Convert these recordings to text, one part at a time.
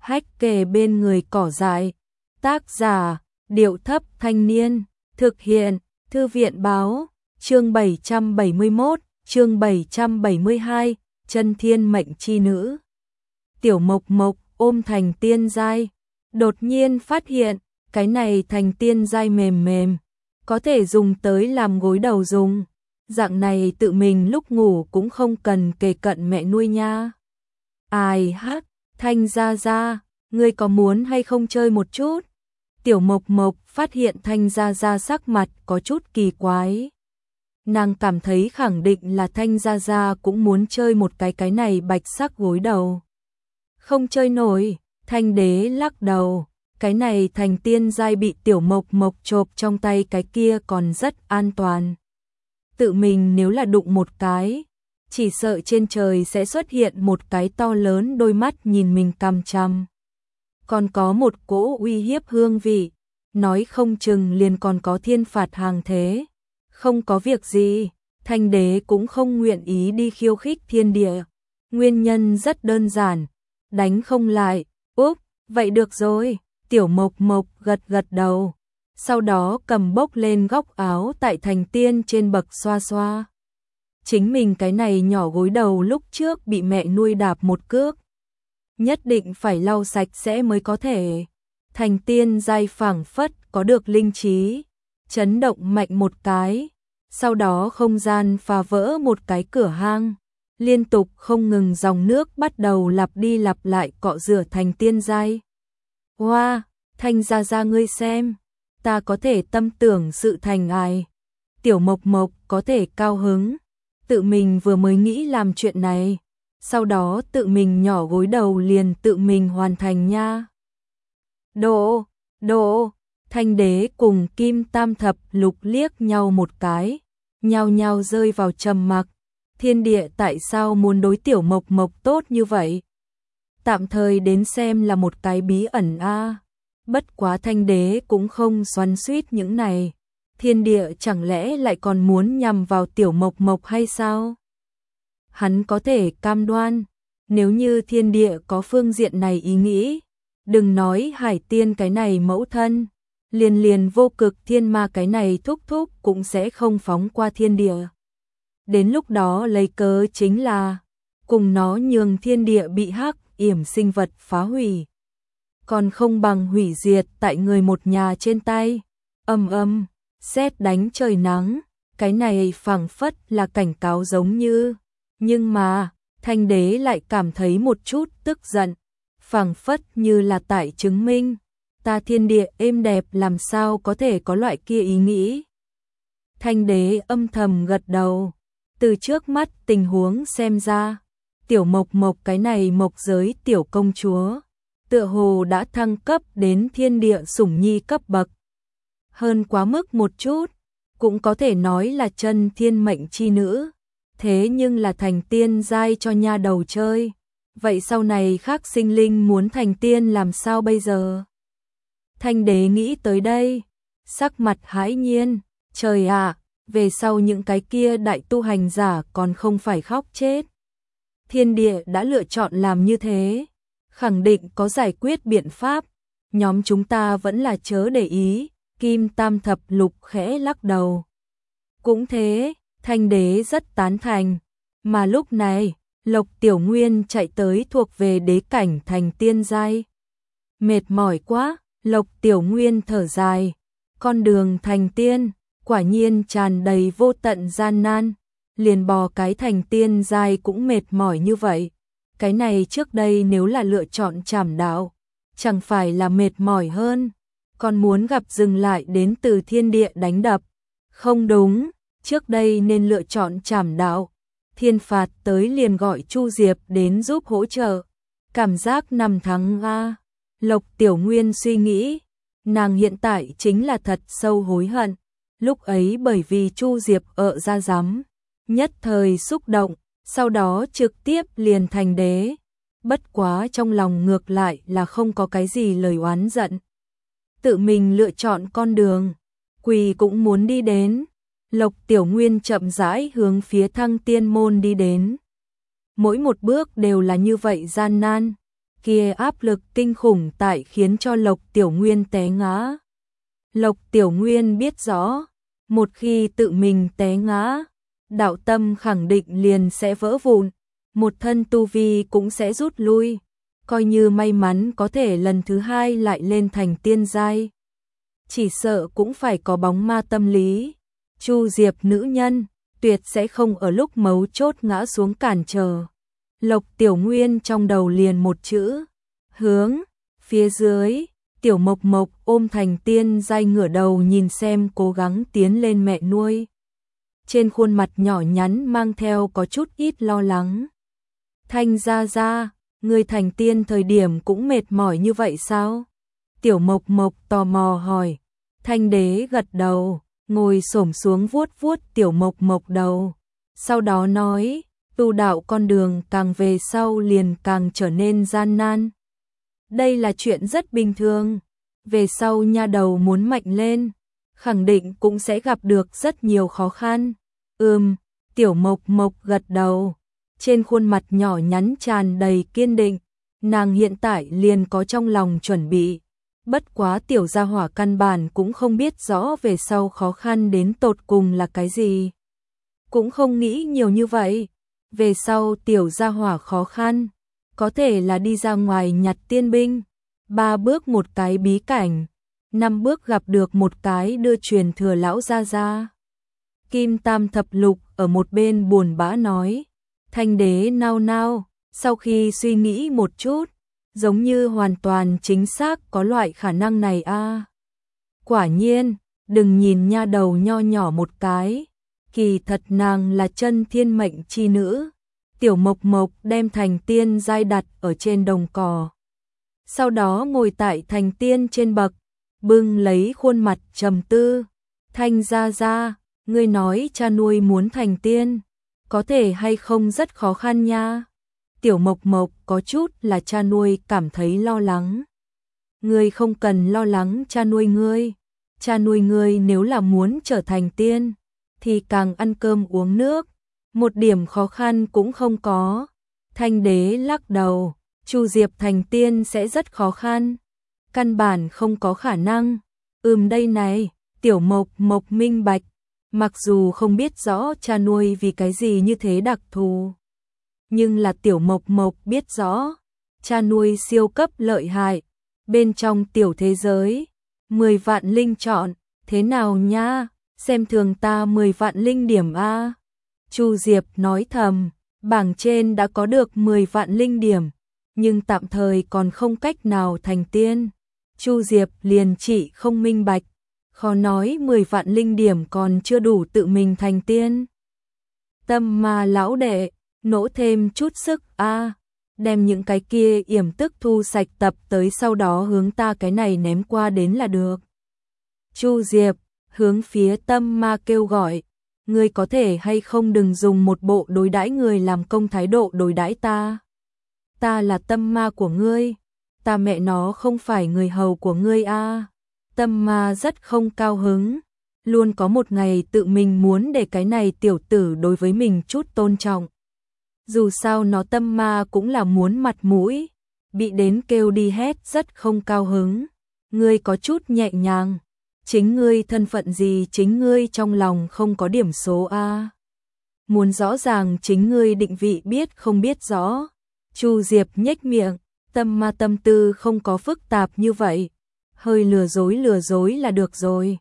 hách kề bên người cỏ dại. Tác giả, Điệu Thấp Thanh Niên. Thực hiện, Thư viện Báo. Chương 771, chương 772, Chân Thiên Mệnh Chi Nữ. Tiểu Mộc Mộc ôm thành tiên giai, đột nhiên phát hiện, cái này thành tiên giai mềm mềm, có thể dùng tới làm gối đầu dùng. Dạng này tự mình lúc ngủ cũng không cần kề cận mẹ nuôi nha. Ai hát, Thanh Gia Gia, ngươi có muốn hay không chơi một chút? Tiểu Mộc Mộc phát hiện Thanh Gia Gia sắc mặt có chút kỳ quái. Nàng cảm thấy khẳng định là Thanh Gia Gia cũng muốn chơi một cái này bạch sắc gối đầu. Không chơi nổi, Thanh Đế lắc đầu, cái này thành tiên giai bị Tiểu Mộc Mộc chộp trong tay cái kia còn rất an toàn. Tự mình nếu là đụng một cái, chỉ sợ trên trời sẽ xuất hiện một cái to lớn đôi mắt nhìn mình cằm chằm. Còn có một cỗ uy hiếp hương vị, nói không chừng liền còn có thiên phạt hàng thế. Không có việc gì, Thanh Đế cũng không nguyện ý đi khiêu khích thiên địa. Nguyên nhân rất đơn giản, đánh không lại. Úp, vậy được rồi, Tiểu Mộc Mộc gật gật đầu. Sau đó cầm bốc lên góc áo tại thành tiên trên bậc xoa xoa. Chính mình cái này nhỏ gối đầu lúc trước bị mẹ nuôi đạp một cước. Nhất định phải lau sạch sẽ mới có thể. Thành tiên giai phảng phất có được linh trí, chấn động mạnh một cái, sau đó không gian phá vỡ một cái cửa hang, liên tục không ngừng dòng nước bắt đầu lặp đi lặp lại cọ rửa thành tiên giai. Hoa, Thanh Gia Gia ngươi xem, ta có thể tâm tưởng sự thành ai. Tiểu Mộc Mộc có thể cao hứng, tự mình vừa mới nghĩ làm chuyện này, sau đó tự mình nhỏ gối đầu liền tự mình hoàn thành nha. Độ, Thanh Đế cùng Kim Tam Thập Lục liếc nhau một cái, nhao nhao rơi vào trầm mặc. Thiên địa tại sao muốn đối Tiểu Mộc Mộc tốt như vậy? Tạm thời đến xem là một cái bí ẩn a. Bất quá Thanh Đế cũng không xoắn xuýt những này. Thiên địa chẳng lẽ lại còn muốn nhằm vào Tiểu Mộc Mộc hay sao? Hắn có thể cam đoan, nếu như thiên địa có phương diện này ý nghĩ, đừng nói Hải Tiên cái này mẫu thân, liền vô cực thiên ma cái này thúc thúc cũng sẽ không phóng qua thiên địa. Đến lúc đó lấy cớ chính là cùng nó nhường thiên địa bị hắc yểm sinh vật phá hủy, còn không bằng hủy diệt tại người một nhà trên tay. Âm sét đánh trời nắng, cái này phảng phất là cảnh cáo giống như, nhưng mà Thanh Đế lại cảm thấy một chút tức giận, phảng phất như là tại chứng minh ta thiên địa êm đẹp làm sao có thể có loại kia ý nghĩ. Thanh Đế âm thầm gật đầu, từ trước mắt tình huống xem ra, Tiểu Mộc Mộc cái này mộc giới tiểu công chúa, tựa hồ đã thăng cấp đến thiên địa sủng nhi cấp bậc. Hơn quá mức một chút, cũng có thể nói là chân thiên mệnh chi nữ, thế nhưng là thành tiên giai cho nha đầu chơi. Vậy sau này khác sinh linh muốn thành tiên làm sao bây giờ? Thanh Đế nghĩ tới đây, sắc mặt hãi nhiên, trời ạ, về sau những cái kia đại tu hành giả còn không phải khóc chết. Thiên địa đã lựa chọn làm như thế, khẳng định có giải quyết biện pháp, nhóm chúng ta vẫn là chớ để ý. Kim Tam Thập Lục khẽ lắc đầu. Cũng thế, Thanh Đế rất tán thành, mà lúc này, Lộc Tiểu Nguyên chạy tới thuộc về đế cảnh thành tiên giai. Mệt mỏi quá, Lộc Tiểu Nguyên thở dài, con đường thành tiên, quả nhiên tràn đầy vô tận gian nan, liền bò cái thành tiên giai cũng mệt mỏi như vậy. Cái này trước đây nếu là lựa chọn trảm đạo, chẳng phải là mệt mỏi hơn, còn muốn gặp dừng lại đến từ thiên địa đánh đập. Không đúng, trước đây nên lựa chọn trảm đạo, thiên phạt tới liền gọi Chu Diệp đến giúp hỗ trợ, cảm giác nằm thắng a. Lộc Tiểu Nguyên suy nghĩ, nàng hiện tại chính là thật sâu hối hận, lúc ấy bởi vì Chu Diệp ra dám, nhất thời xúc động, sau đó trực tiếp liền thành đế. Bất quá trong lòng ngược lại là không có cái gì lời oán giận. Tự mình lựa chọn con đường, quỳ cũng muốn đi đến. Lộc Tiểu Nguyên chậm rãi hướng phía Thăng Tiên môn đi đến. Mỗi một bước đều là như vậy gian nan, kia áp lực kinh khủng tại khiến cho Lộc Tiểu Nguyên té ngã. Lộc Tiểu Nguyên biết rõ, một khi tự mình té ngã, đạo tâm khẳng định liền sẽ vỡ vụn, một thân tu vi cũng sẽ rút lui, coi như may mắn có thể lần thứ hai lại lên thành tiên giai. Chỉ sợ cũng phải có bóng ma tâm lý. Chu Diệp nữ nhân, tuyệt sẽ không ở lúc mấu chốt ngã xuống cản trở. Lộc Tiểu Nguyên trong đầu liền một chữ, hướng. Phía dưới, Tiểu Mộc Mộc ôm thành tiên giai ngửa đầu nhìn xem cố gắng tiến lên mẹ nuôi. Trên khuôn mặt nhỏ nhắn mang theo có chút ít lo lắng. Thanh gia gia, người thành tiên thời điểm cũng mệt mỏi như vậy sao? Tiểu Mộc Mộc tò mò hỏi. Thanh đế gật đầu, ngồi xổm xuống vuốt vuốt Tiểu Mộc Mộc đầu. Sau đó nói, tu đạo con đường càng về sau liền càng trở nên gian nan. Đây là chuyện rất bình thường. Về sau nha đầu muốn mạnh lên, khẳng định cũng sẽ gặp được rất nhiều khó khăn. Tiểu Mộc Mộc gật đầu. Trên khuôn mặt nhỏ nhắn tràn đầy kiên định. Nàng hiện tại liền có trong lòng chuẩn bị. Bất quá tiểu gia hỏa căn bản cũng không biết rõ về sau khó khăn đến tột cùng là cái gì. Cũng không nghĩ nhiều như vậy. Về sau tiểu gia hỏa khó khăn, có thể là đi ra ngoài nhặt tiên binh, 3 bước một cái bí cảnh, 5 bước gặp được một cái đưa truyền thừa lão gia gia. Kim Tam Thập Lục ở một bên buồn bã nói. Thanh đế nao nao, sau khi suy nghĩ một chút, giống như hoàn toàn chính xác có loại khả năng này a. Quả nhiên, đừng nhìn nha đầu nho nhỏ một cái, kỳ thật nàng là chân thiên mệnh chi nữ. Tiểu Mộc Mộc đem thành tiên giai đặt ở trên đồng cỏ. Sau đó ngồi tại thành tiên trên bậc, bưng lấy khuôn mặt trầm tư. Thanh gia gia, ngươi nói cha nuôi muốn thành tiên, có thể hay không rất khó khăn nha. Tiểu Mộc Mộc có chút là cha nuôi cảm thấy lo lắng. Ngươi không cần lo lắng cha nuôi ngươi. Cha nuôi ngươi nếu là muốn trở thành tiên, thì càng ăn cơm uống nước, một điểm khó khăn cũng không có. Thanh đế lắc đầu, Chu Diệp thành tiên sẽ rất khó khăn. Căn bản không có khả năng. Đây này, Tiểu Mộc Mộc minh bạch. Mặc dù không biết rõ cha nuôi vì cái gì như thế đặc thù, nhưng là Tiểu Mộc Mộc biết rõ, cha nuôi siêu cấp lợi hại, bên trong tiểu thế giới, 10 vạn linh chọn, thế nào nha, xem thường ta 10 vạn linh điểm a. Chu Diệp nói thầm, bảng trên đã có được 10 vạn linh điểm, nhưng tạm thời còn không cách nào thành tiên. Chu Diệp liền chỉ không minh bạch, khó nói 10 vạn linh điểm còn chưa đủ tự mình thành tiên. Tâm Ma lão đệ, nỗ thêm chút sức a, đem những cái kia yểm tức thu sạch tập tới, sau đó hướng ta cái này ném qua đến là được. Chu Diệp hướng phía Tâm Ma kêu gọi, ngươi có thể hay không đừng dùng một bộ đối đãi người làm công thái độ đối đãi ta. Ta là Tâm Ma của ngươi, ta mẹ nó không phải người hầu của ngươi a. Tâm Ma rất không cao hứng, luôn có một ngày tự mình muốn để cái này tiểu tử đối với mình chút tôn trọng. Dù sao nó Tâm Ma cũng là muốn mặt mũi, bị đến kêu đi hét rất không cao hứng. Ngươi có chút nhẹ nhàng, chính ngươi thân phận gì chính ngươi trong lòng không có điểm số a. Muốn rõ ràng chính ngươi định vị biết không biết rõ. Chu Diệp nhếch miệng, Tâm Ma tâm tư không có phức tạp như vậy, hơi lừa dối là được rồi.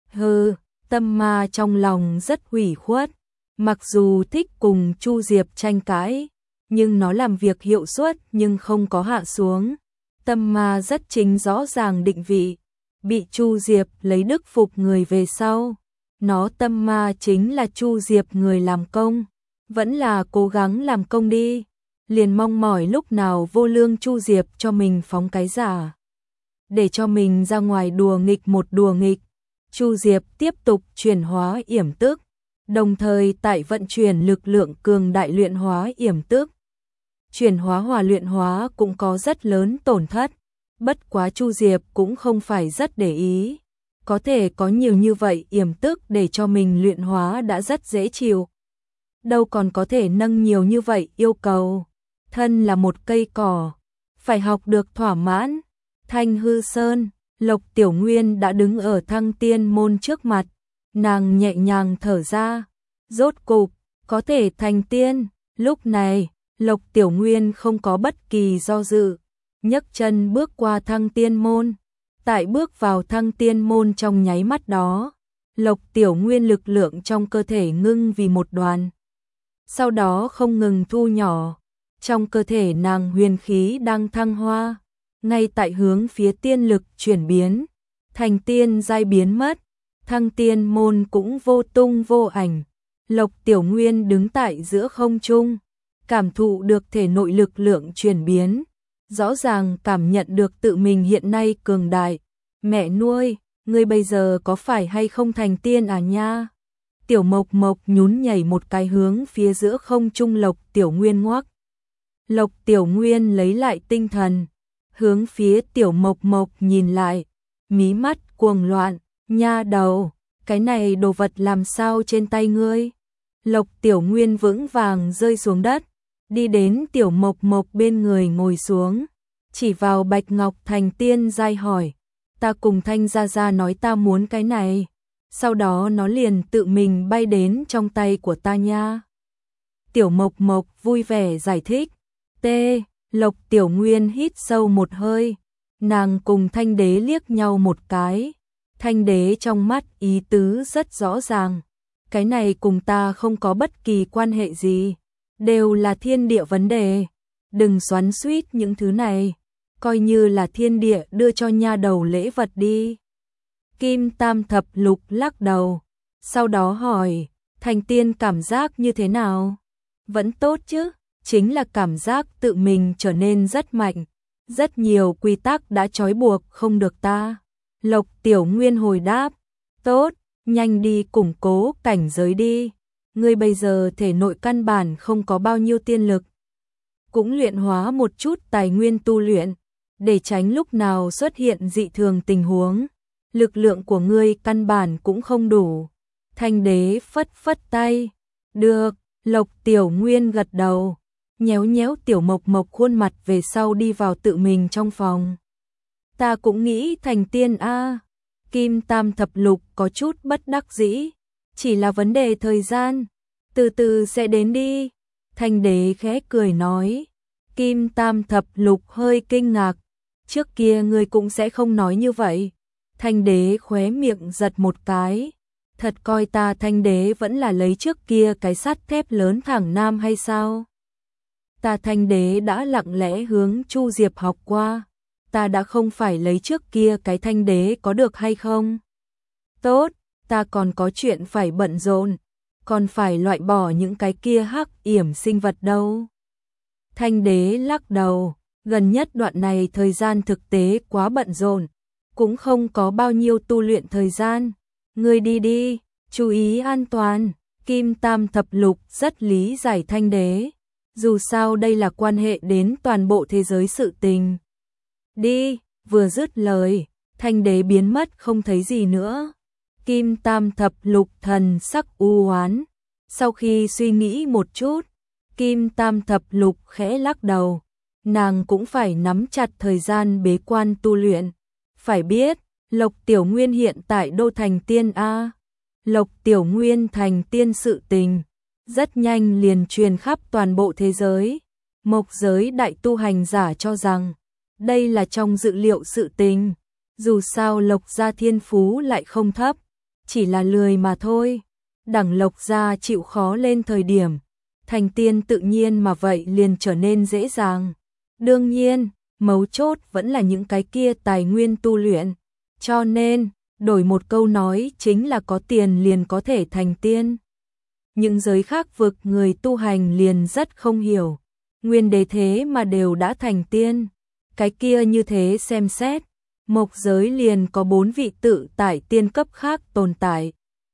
Tâm Ma trong lòng rất ủy khuất, mặc dù thích cùng Chu Diệp tranh cãi, nhưng nó làm việc hiệu suất nhưng không có hạ xuống. Tâm Ma rất chính rõ ràng định vị, bị Chu Diệp lấy đức phục người về sau. Nó Tâm Ma chính là Chu Diệp người làm công, vẫn là cố gắng làm công đi, liền mong mỏi lúc nào vô lương Chu Diệp cho mình phóng cái giả, để cho mình ra ngoài đùa nghịch một đùa nghịch. Chu Diệp tiếp tục chuyển hóa yểm tức, đồng thời tại vận chuyển lực lượng cường đại luyện hóa yểm tức. Chuyển hóa hòa luyện hóa cũng có rất lớn tổn thất, bất quá Chu Diệp cũng không phải rất để ý, có thể có nhiều như vậy yểm tức để cho mình luyện hóa đã rất dễ chịu. Đâu còn có thể nâng nhiều như vậy yêu cầu, thân là một cây cỏ, phải học được thỏa mãn. Thanh Hư Sơn, Lộc Tiểu Nguyên đã đứng ở Thăng Tiên môn trước mặt, nàng nhẹ nhàng thở ra, rốt cục có thể thành tiên. Lúc này, Lộc Tiểu Nguyên không có bất kỳ do dự, nhấc chân bước qua Thăng Tiên môn. Tại bước vào Thăng Tiên môn trong nháy mắt đó, Lộc Tiểu Nguyên lực lượng trong cơ thể ngưng vì một đoàn. Sau đó không ngừng thu nhỏ, trong cơ thể nàng huyền khí đang thăng hoa, ngay tại hướng phía tiên lực chuyển biến, thành tiên giai biến mất, Thăng Tiên môn cũng vô tung vô ảnh. Lộc Tiểu Nguyên đứng tại giữa không trung, cảm thụ được thể nội lực lượng chuyển biến, rõ ràng cảm nhận được tự mình hiện nay cường đại. Mẹ nuôi, ngươi bây giờ có phải hay không thành tiên à nha? Tiểu Mộc Mộc nhún nhảy một cái hướng phía giữa không trung Lộc Tiểu Nguyên ngoắc. Lộc Tiểu Nguyên lấy lại tinh thần, hướng phía Tiểu Mộc Mộc nhìn lại, mí mắt cuồng loạn, nha đầu, cái này đồ vật làm sao trên tay ngươi? Lộc Tiểu Nguyên vững vàng rơi xuống đất, đi đến Tiểu Mộc Mộc bên người ngồi xuống, chỉ vào Bạch Ngọc thành tiên giai hỏi, ta cùng Thanh Gia Gia nói ta muốn cái này, sau đó nó liền tự mình bay đến trong tay của ta nha. Tiểu Mộc Mộc vui vẻ giải thích. Lộc Tiểu Nguyên hít sâu một hơi, nàng cùng Thanh Đế liếc nhau một cái, Thanh Đế trong mắt ý tứ rất rõ ràng, cái này cùng ta không có bất kỳ quan hệ gì, đều là thiên địa vấn đề, đừng xoắn xuýt những thứ này, coi như là thiên địa đưa cho nha đầu lễ vật đi. Kim Tam Thập Lục lắc đầu, sau đó hỏi, thành tiên cảm giác như thế nào? Vẫn tốt chứ, chính là cảm giác tự mình trở nên rất mạnh, rất nhiều quy tắc đã trói buộc không được ta. Lộc Tiểu Nguyên hồi đáp, tốt, nhanh đi củng cố cảnh giới đi, ngươi bây giờ thể nội căn bản không có bao nhiêu tiên lực, cũng luyện hóa một chút tài nguyên tu luyện, để tránh lúc nào xuất hiện dị thường tình huống, lực lượng của ngươi căn bản cũng không đủ. Thanh Đế phất phất tay, được, Lộc Tiểu Nguyên gật đầu, nhéo nhéo Tiểu Mộc Mộc khuôn mặt về sau đi vào tự mình trong phòng. Ta cũng nghĩ thành tiên a. Kim Tam Thập Lục có chút bất đắc dĩ, chỉ là vấn đề thời gian, từ từ sẽ đến đi. Thanh Đế khẽ cười nói. Kim Tam Thập Lục hơi kinh ngạc, trước kia ngươi cũng sẽ không nói như vậy. Thanh Đế khóe miệng giật một cái, thật coi ta Thanh Đế vẫn là lấy trước kia cái sắt thép lớn thẳng nam hay sao? Ta Thanh Đế đã lặng lẽ hướng Chu Diệp học qua, ta đã không phải lấy trước kia cái Thanh Đế có được hay không? Tốt, ta còn có chuyện phải bận rộn, còn phải loại bỏ những cái kia hắc yểm sinh vật đâu. Thanh Đế lắc đầu, gần nhất đoạn này thời gian thực tế quá bận rộn, cũng không có bao nhiêu tu luyện thời gian. Ngươi đi đi, chú ý an toàn. Kim Tam Thập Lục rất lý giải Thanh Đế, dù sao đây là quan hệ đến toàn bộ thế giới sự tình. Đi, vừa dứt lời, Thanh Đế biến mất không thấy gì nữa. Kim Tam Thập Lục thần sắc u oán, sau khi suy nghĩ một chút, Kim Tam Thập Lục khẽ lắc đầu, nàng cũng phải nắm chặt thời gian bế quan tu luyện. Phải biết, Lộc Tiểu Nguyên hiện tại đô thành tiên A. Lộc Tiểu Nguyên thành tiên sự tình, rất nhanh liền truyền khắp toàn bộ thế giới. Mộc giới đại tu hành giả cho rằng, đây là trong dự liệu sự tình. Dù sao Lộc gia thiên phú lại không thấp, chỉ là lười mà thôi. Đẳng Lộc gia chịu khó lên thời điểm, thành tiên tự nhiên mà vậy liền trở nên dễ dàng. Đương nhiên, mấu chốt vẫn là những cái kia tài nguyên tu luyện. Cho nên, đổi một câu nói chính là có tiền liền có thể thành tiên. Những giới khác vực người tu hành liền rất không hiểu. Nguyên đế thế mà đều đã thành tiên. Cái kia như thế xem xét, Mộc giới liền có 4 vị tự tại tiên cấp khác tồn tại.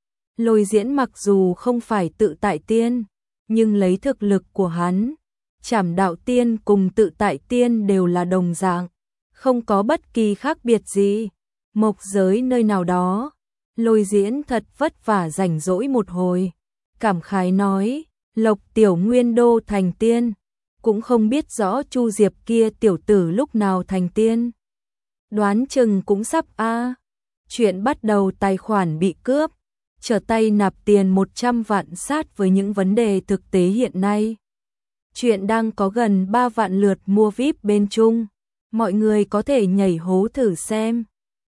Lôi Diễn mặc dù không phải tự tại tiên, nhưng lấy thực lực của hắn, Trảm Đạo Tiên cùng tự tại tiên đều là đồng dạng, không có bất kỳ khác biệt gì. Mộc giới nơi nào đó, Lôi Diễn thật vất vả rảnh rỗi một hồi, cảm khái nói, Lộc Tiểu Nguyên đô thành tiên, cũng không biết rõ Chu Diệp kia tiểu tử lúc nào thành tiên. Đoán chừng cũng sắp Chuyện bắt đầu tài khoản bị cướp, trở tay nạp tiền 100 vạn sát với những vấn đề thực tế hiện nay. Chuyện đang có gần 3 vạn lượt mua VIP bên Trung, mọi người có thể nhảy hố thử xem.